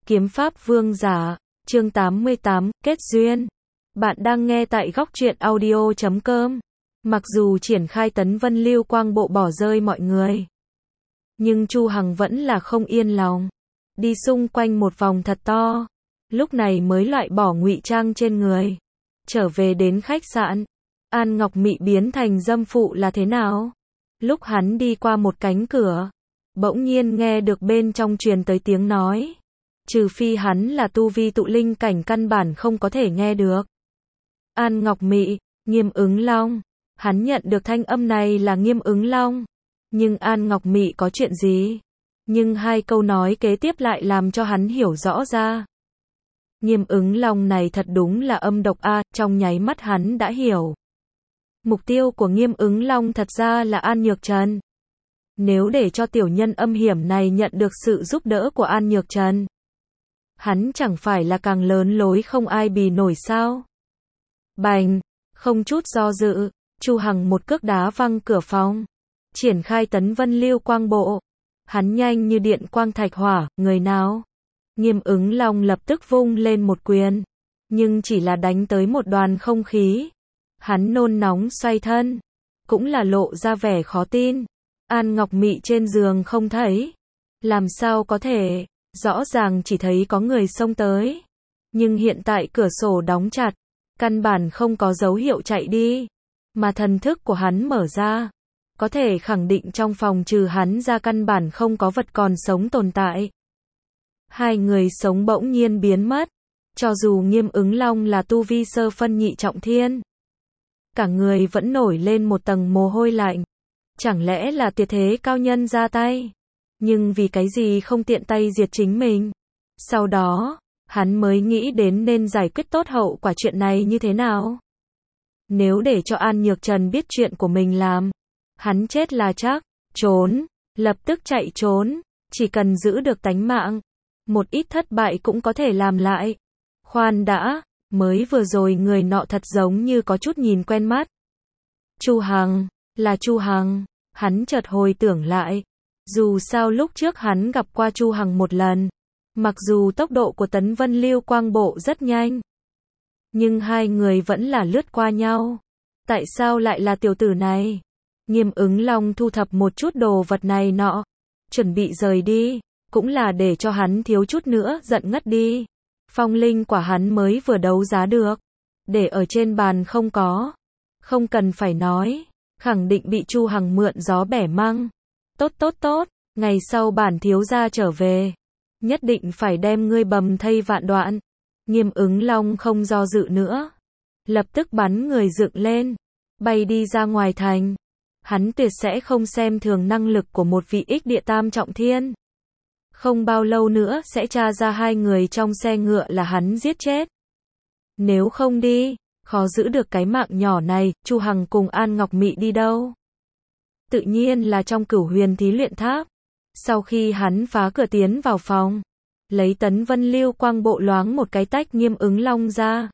Kiếm pháp vương giả, chương 88, kết duyên. Bạn đang nghe tại góc truyện audio.com. Mặc dù triển khai tấn vân lưu quang bộ bỏ rơi mọi người, nhưng Chu Hằng vẫn là không yên lòng. Đi xung quanh một vòng thật to, lúc này mới loại bỏ ngụy trang trên người. Trở về đến khách sạn, An Ngọc Mị biến thành dâm phụ là thế nào? Lúc hắn đi qua một cánh cửa, bỗng nhiên nghe được bên trong truyền tới tiếng nói. Trừ phi hắn là tu vi tụ linh cảnh căn bản không có thể nghe được. An Ngọc Mị, Nghiêm Ứng Long. Hắn nhận được thanh âm này là Nghiêm Ứng Long. Nhưng An Ngọc Mị có chuyện gì? Nhưng hai câu nói kế tiếp lại làm cho hắn hiểu rõ ra. Nghiêm Ứng Long này thật đúng là âm độc a, trong nháy mắt hắn đã hiểu. Mục tiêu của Nghiêm Ứng Long thật ra là An Nhược Trần. Nếu để cho tiểu nhân âm hiểm này nhận được sự giúp đỡ của An Nhược Trần, hắn chẳng phải là càng lớn lối không ai bì nổi sao? Bành, không chút do dự, Chu Hằng một cước đá văng cửa phòng, triển khai tấn vân lưu quang bộ. Hắn nhanh như điện quang thạch hỏa, người nào? Nghiêm Ứng Long lập tức vung lên một quyền, nhưng chỉ là đánh tới một đoàn không khí. Hắn nôn nóng xoay thân, cũng là lộ ra vẻ khó tin. An Ngọc Mị trên giường không thấy. Làm sao có thể? Rõ ràng chỉ thấy có người xông tới. Nhưng hiện tại cửa sổ đóng chặt, căn bản không có dấu hiệu chạy đi. Mà thần thức của hắn mở ra, có thể khẳng định trong phòng trừ hắn ra căn bản không có vật còn sống tồn tại. Hai người sống bỗng nhiên biến mất. Cho dù Nghiêm Ứng Long là tu vi sơ phân nhị trọng thiên, cả người vẫn nổi lên một tầng mồ hôi lạnh. Chẳng lẽ là tuyệt thế cao nhân ra tay? Nhưng vì cái gì không tiện tay diệt chính mình? Sau đó, hắn mới nghĩ đến nên giải quyết tốt hậu quả chuyện này như thế nào. Nếu để cho An Nhược Trần biết chuyện của mình làm, hắn chết là chắc. Trốn, lập tức chạy trốn, chỉ cần giữ được tánh mạng, một ít thất bại cũng có thể làm lại. Khoan đã, mới vừa rồi người nọ thật giống như có chút nhìn quen mắt. Chu Hằng, là Chu Hằng. Hắn chợt hồi tưởng lại, dù sao lúc trước hắn gặp qua Chu Hằng một lần, mặc dù tốc độ của tấn vân lưu quang bộ rất nhanh, nhưng hai người vẫn là lướt qua nhau. Tại sao lại là tiểu tử này? Nghiêm Ứng Long thu thập một chút đồ vật này nọ, chuẩn bị rời đi, cũng là để cho hắn thiếu chút nữa giận ngất đi. Phong linh quả hắn mới vừa đấu giá được, để ở trên bàn không có. Không cần phải nói, khẳng định bị Chu Hằng mượn gió bẻ măng. Tốt, ngày sau bản thiếu gia trở về, nhất định phải đem ngươi bầm thây vạn đoạn. Nghiêm Ứng Long không do dự nữa, lập tức bắn người dựng lên, bay đi ra ngoài thành. Hắn tuyệt sẽ không xem thường năng lực của một vị ích địa tam trọng thiên. Không bao lâu nữa sẽ tra ra hai người trong xe ngựa là hắn giết chết. Nếu không đi, khó giữ được cái mạng nhỏ này. Chu Hằng cùng An Ngọc Mị đi đâu? Tự nhiên là trong Cửu Huyền Thí Luyện Tháp. Sau khi hắn phá cửa tiến vào phòng, lấy tấn vân lưu quang bộ loáng một cái tách Nghiêm Ứng Long ra,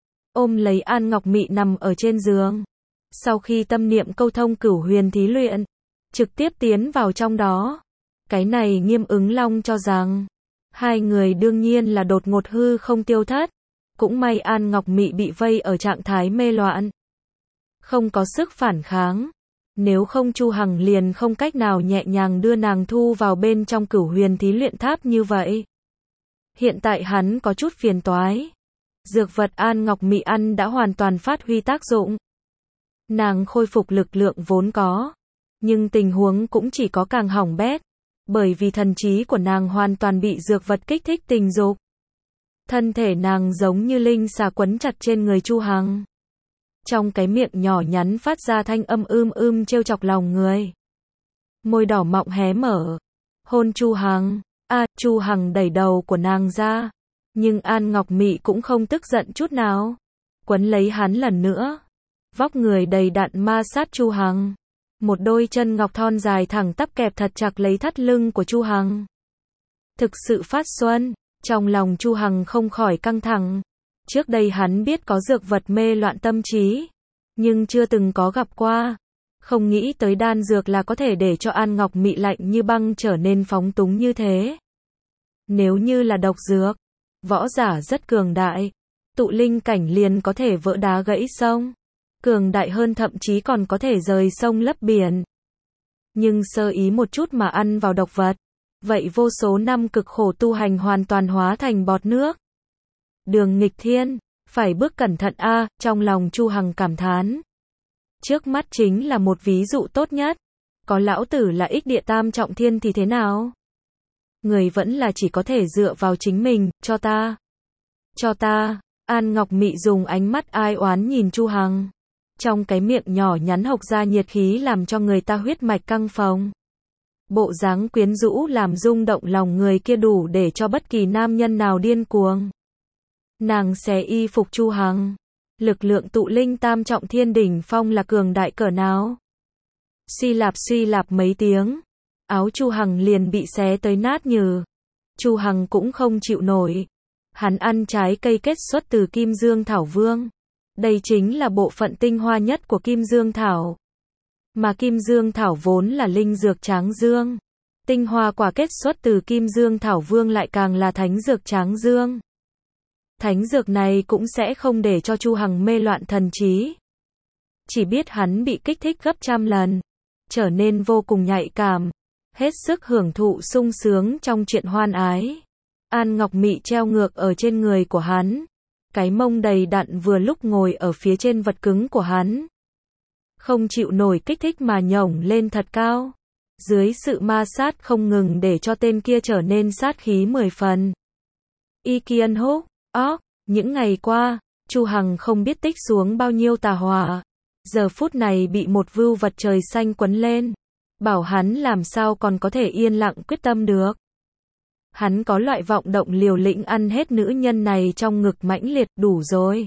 ôm lấy An Ngọc Mị nằm ở trên giường. Sau khi tâm niệm câu thông Cửu Huyền Thí Luyện, trực tiếp tiến vào trong đó. Cái này Nghiêm Ứng Long cho rằng, hai người đương nhiên là đột ngột hư không tiêu thất. Cũng may An Ngọc Mị bị vây ở trạng thái mê loạn, không có sức phản kháng. Nếu không Chu Hằng liền không cách nào nhẹ nhàng đưa nàng thu vào bên trong Cửu Huyền Thí Luyện Tháp như vậy. Hiện tại hắn có chút phiền toái. Dược vật An Ngọc Mị ăn đã hoàn toàn phát huy tác dụng. Nàng khôi phục lực lượng vốn có, nhưng tình huống cũng chỉ có càng hỏng bét, bởi vì thần trí của nàng hoàn toàn bị dược vật kích thích tình dục. Thân thể nàng giống như linh xà quấn chặt trên người Chu Hằng. Trong cái miệng nhỏ nhắn phát ra thanh âm trêu chọc lòng người. Môi đỏ mọng hé mở, hôn Chu Hằng. Chu Hằng đẩy đầu của nàng ra, nhưng An Ngọc Mị cũng không tức giận chút nào, quấn lấy hắn lần nữa. Vóc người đầy đặn ma sát Chu Hằng, một đôi chân ngọc thon dài thẳng tắp kẹp thật chặt lấy thắt lưng của Chu Hằng. Thực sự phát xuân. Trong lòng Chu Hằng không khỏi căng thẳng. Trước đây hắn biết có dược vật mê loạn tâm trí, nhưng chưa từng có gặp qua. Không nghĩ tới đan dược là có thể để cho An Ngọc Mị lạnh như băng trở nên phóng túng như thế. Nếu như là độc dược, võ giả rất cường đại, tụ linh cảnh liền có thể vỡ đá gãy sông, cường đại hơn thậm chí còn có thể rời sông lấp biển. Nhưng sơ ý một chút mà ăn vào độc vật, vậy vô số năm cực khổ tu hành hoàn toàn hóa thành bọt nước. Đường nghịch thiên, phải bước cẩn thận a, trong lòng Chu Hằng cảm thán. Trước mắt chính là một ví dụ tốt nhất. Có lão tử là ích địa tam trọng thiên thì thế nào? Người vẫn là chỉ có thể dựa vào chính mình, cho ta. Cho ta, An Ngọc Mị dùng ánh mắt ai oán nhìn Chu Hằng. Trong cái miệng nhỏ nhắn hộc ra nhiệt khí làm cho người ta huyết mạch căng phồng. Bộ dáng quyến rũ làm rung động lòng người kia đủ để cho bất kỳ nam nhân nào điên cuồng. Nàng xé y phục Chu Hằng. Lực lượng tụ linh tam trọng thiên đỉnh phong là cường đại cỡ nào? Suy lạp mấy tiếng, áo Chu Hằng liền bị xé tới nát nhừ. Chu Hằng cũng không chịu nổi. Hắn ăn trái cây kết xuất từ Kim Dương Thảo Vương. Đây chính là bộ phận tinh hoa nhất của Kim Dương Thảo. Mà Kim Dương Thảo vốn là linh dược tráng dương. Tinh hoa quả kết xuất từ Kim Dương Thảo Vương lại càng là thánh dược tráng dương. Thánh dược này cũng sẽ không để cho Chu Hằng mê loạn thần trí. Chỉ biết hắn bị kích thích gấp trăm lần, trở nên vô cùng nhạy cảm, hết sức hưởng thụ sung sướng trong chuyện hoan ái. An Ngọc Mị treo ngược ở trên người của hắn, cái mông đầy đặn vừa lúc ngồi ở phía trên vật cứng của hắn. Không chịu nổi kích thích mà nhổng lên thật cao. Dưới sự ma sát không ngừng để cho tên kia trở nên sát khí 10 phần. Y Kiên Húc, những ngày qua, Chu Hằng không biết tích xuống bao nhiêu tà hỏa. Giờ phút này bị một vưu vật trời xanh quấn lên. Bảo hắn làm sao còn có thể yên lặng quyết tâm được. Hắn có loại vọng động liều lĩnh ăn hết nữ nhân này trong ngực mãnh liệt đủ rồi.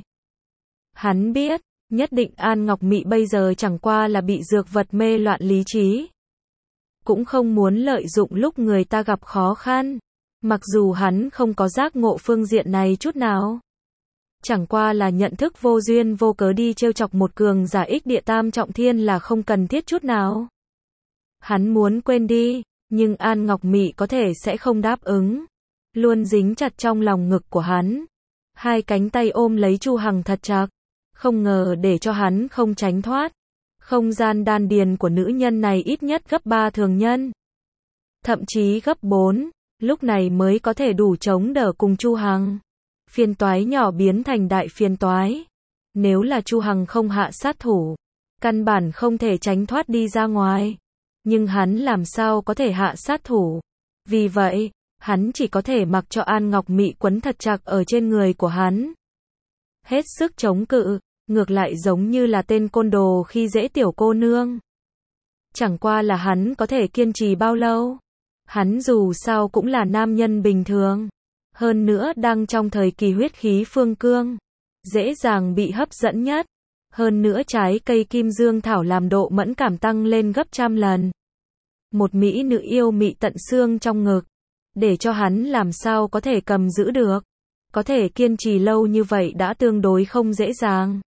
Hắn biết, nhất định An Ngọc Mị bây giờ chẳng qua là bị dược vật mê loạn lý trí. Cũng không muốn lợi dụng lúc người ta gặp khó khăn. Mặc dù hắn không có giác ngộ phương diện này chút nào. Chẳng qua là nhận thức vô duyên vô cớ đi trêu chọc một cường giả ích địa tam trọng thiên là không cần thiết chút nào. Hắn muốn quên đi, nhưng An Ngọc Mị có thể sẽ không đáp ứng. Luôn dính chặt trong lòng ngực của hắn. Hai cánh tay ôm lấy Chu Hằng thật chặt. Không ngờ để cho hắn không tránh thoát. Không gian đan điền của nữ nhân này ít nhất gấp 3 thường nhân. Thậm chí gấp 4. Lúc này mới có thể đủ chống đỡ cùng Chu Hằng. Phiền toái nhỏ biến thành đại phiền toái. Nếu là Chu Hằng không hạ sát thủ, căn bản không thể tránh thoát đi ra ngoài. Nhưng hắn làm sao có thể hạ sát thủ. Vì vậy, hắn chỉ có thể mặc cho An Ngọc Mị quấn thật chặt ở trên người của hắn. Hết sức chống cự, ngược lại giống như là tên côn đồ khi dễ tiểu cô nương. Chẳng qua là hắn có thể kiên trì bao lâu. Hắn dù sao cũng là nam nhân bình thường. Hơn nữa đang trong thời kỳ huyết khí phương cương. Dễ dàng bị hấp dẫn nhất. Hơn nữa trái cây Kim Dương Thảo làm độ mẫn cảm tăng lên gấp trăm lần. Một mỹ nữ yêu mị tận xương trong ngực. Để cho hắn làm sao có thể cầm giữ được. Có thể kiên trì lâu như vậy đã tương đối không dễ dàng.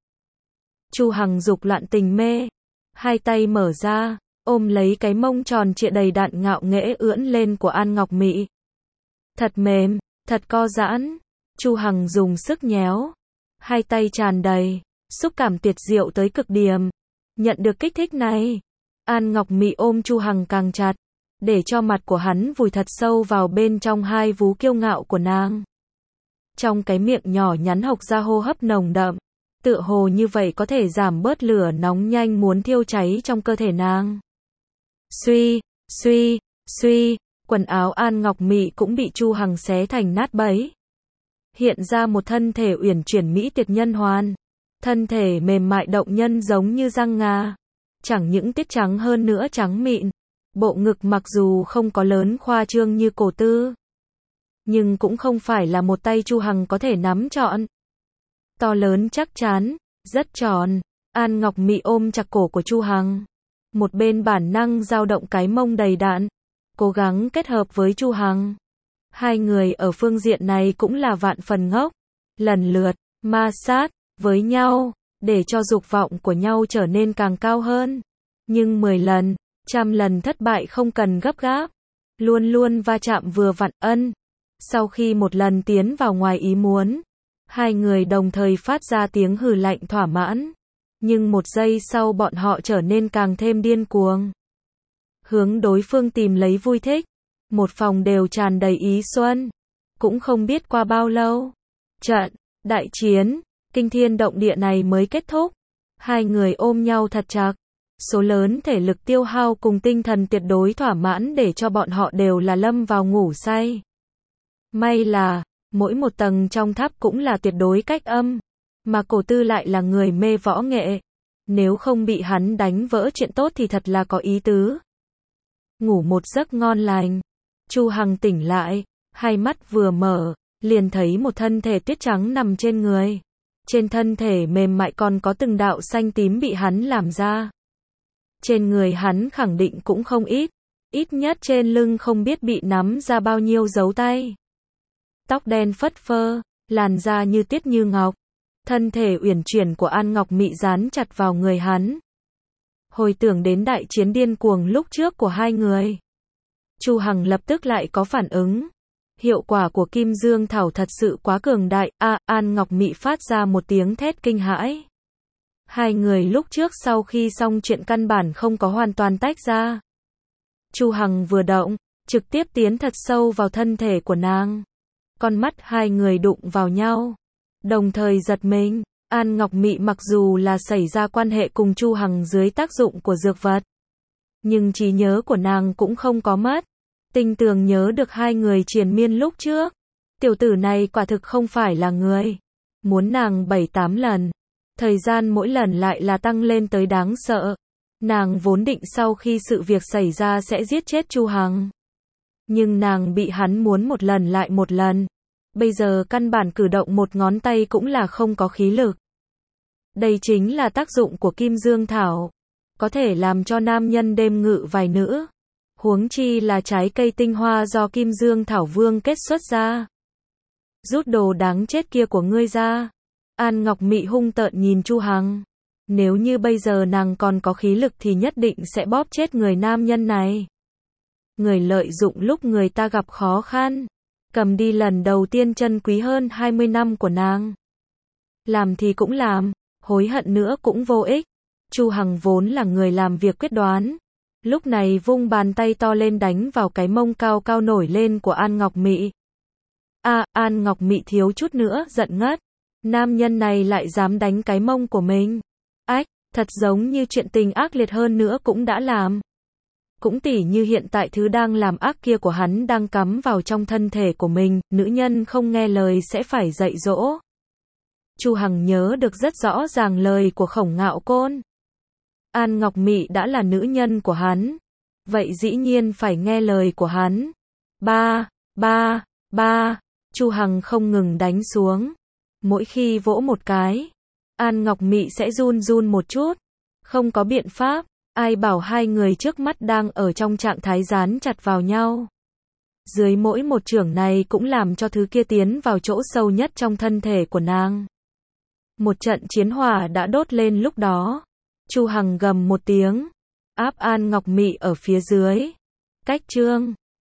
Chu Hằng dục loạn tình mê. Hai tay mở ra, ôm lấy cái mông tròn trịa đầy đặn ngạo nghễ ưỡn lên của An Ngọc Mị. Thật mềm, thật co giãn. Chu Hằng dùng sức nhéo. Hai tay tràn đầy, xúc cảm tuyệt diệu tới cực điểm. Nhận được kích thích này, An Ngọc Mị ôm Chu Hằng càng chặt, để cho mặt của hắn vùi thật sâu vào bên trong hai vú kiêu ngạo của nàng. Trong cái miệng nhỏ nhắn hộc ra hô hấp nồng đậm, tựa hồ như vậy có thể giảm bớt lửa nóng nhanh muốn thiêu cháy trong cơ thể nàng. Suy, quần áo An Ngọc Mị cũng bị Chu Hằng xé thành nát bấy. Hiện ra một thân thể uyển chuyển mỹ tuyệt nhân hoàn. Thân thể mềm mại động nhân giống như răng ngà. Chẳng những tiết trắng hơn nữa trắng mịn. Bộ ngực mặc dù không có lớn khoa trương như cổ tư, nhưng cũng không phải là một tay Chu Hằng có thể nắm trọn. To lớn chắc chắn, rất tròn. An Ngọc Mị ôm chặt cổ của Chu Hằng. Một bên bản năng dao động cái mông đầy đặn, cố gắng kết hợp với Chu Hằng. Hai người ở phương diện này cũng là vạn phần ngốc. Lần lượt, ma sát với nhau, để cho dục vọng của nhau trở nên càng cao hơn. Nhưng 10 lần, 100 lần thất bại không cần gấp gáp. Luôn luôn va chạm vừa vặn Sau khi một lần tiến vào ngoài ý muốn, hai người đồng thời phát ra tiếng hừ lạnh thỏa mãn. Nhưng một giây sau bọn họ trở nên càng thêm điên cuồng. Hướng đối phương tìm lấy vui thích. Một phòng đều tràn đầy ý xuân. Cũng không biết qua bao lâu, trận đại chiến kinh thiên động địa này mới kết thúc. Hai người ôm nhau thật chặt. Số lớn thể lực tiêu hao cùng tinh thần tuyệt đối thỏa mãn để cho bọn họ đều là lâm vào ngủ say. May là, mỗi một tầng trong tháp cũng là tuyệt đối cách âm. Mà Cổ Tư lại là người mê võ nghệ. Nếu không bị hắn đánh vỡ chuyện tốt thì thật là có ý tứ. Ngủ một giấc ngon lành. Chu Hằng tỉnh lại, hai mắt vừa mở, liền thấy một thân thể tuyết trắng nằm trên người. Trên thân thể mềm mại còn có từng đạo xanh tím bị hắn làm ra. Trên người hắn khẳng định cũng không ít. Ít nhất trên lưng không biết bị nắm ra bao nhiêu dấu tay. Tóc đen phất phơ, làn da như tuyết như ngọc. Thân thể uyển chuyển của An Ngọc Mị dán chặt vào người hắn. Hồi tưởng đến đại chiến điên cuồng lúc trước của hai người, Chu Hằng lập tức lại có phản ứng. Hiệu quả của Kim Dương Thảo thật sự quá cường đại. An Ngọc Mị phát ra một tiếng thét kinh hãi. Hai người lúc trước sau khi xong chuyện căn bản không có hoàn toàn tách ra. Chu Hằng vừa động, trực tiếp tiến thật sâu vào thân thể của nàng. Con mắt hai người đụng vào nhau, đồng thời giật mình. An Ngọc Mị mặc dù là xảy ra quan hệ cùng Chu Hằng dưới tác dụng của dược vật, nhưng trí nhớ của nàng cũng không có mất. Tinh tường nhớ được hai người triền miên lúc trước. Tiểu tử này quả thực không phải là người. Muốn nàng 7-8 lần. Thời gian mỗi lần lại là tăng lên tới đáng sợ. Nàng vốn định sau khi sự việc xảy ra sẽ giết chết Chu Hằng. Nhưng nàng bị hắn muốn một lần lại một lần. Bây giờ căn bản cử động một ngón tay cũng là không có khí lực. Đây chính là tác dụng của Kim Dương Thảo. Có thể làm cho nam nhân đêm ngự vài nữ. Huống chi là trái cây tinh hoa do Kim Dương Thảo Vương kết xuất ra. Rút đồ đáng chết kia của ngươi ra. An Ngọc Mị hung tợn nhìn Chu Hằng. Nếu như bây giờ nàng còn có khí lực thì nhất định sẽ bóp chết người nam nhân này. Người lợi dụng lúc người ta gặp khó khăn. Cầm đi lần đầu tiên chân quý hơn 20 năm của nàng. Làm thì cũng làm, hối hận nữa cũng vô ích. Chu Hằng vốn là người làm việc quyết đoán. Lúc này vung bàn tay to lên đánh vào cái mông cao cao nổi lên của An Ngọc Mị. An Ngọc Mị thiếu chút nữa giận ngất. Nam nhân này lại dám đánh cái mông của mình. Ách, thật giống như chuyện tình ác liệt hơn nữa cũng đã làm. Cũng tỉ như hiện tại thứ đang làm ác kia của hắn đang cắm vào trong thân thể của mình, nữ nhân không nghe lời sẽ phải dạy dỗ. Chu Hằng nhớ được rất rõ ràng lời của Khổng Ngạo Côn. An Ngọc Mị đã là nữ nhân của hắn, vậy dĩ nhiên phải nghe lời của hắn. Chu Hằng không ngừng đánh xuống. Mỗi khi vỗ một cái, An Ngọc Mị sẽ run run một chút. Không có biện pháp, ai bảo hai người trước mắt đang ở trong trạng thái dán chặt vào nhau. Dưới mỗi một chưởng này cũng làm cho thứ kia tiến vào chỗ sâu nhất trong thân thể của nàng. Một trận chiến hỏa đã đốt lên lúc đó. Chu Hằng gầm một tiếng, áp An Ngọc Mị ở phía dưới. Cách chương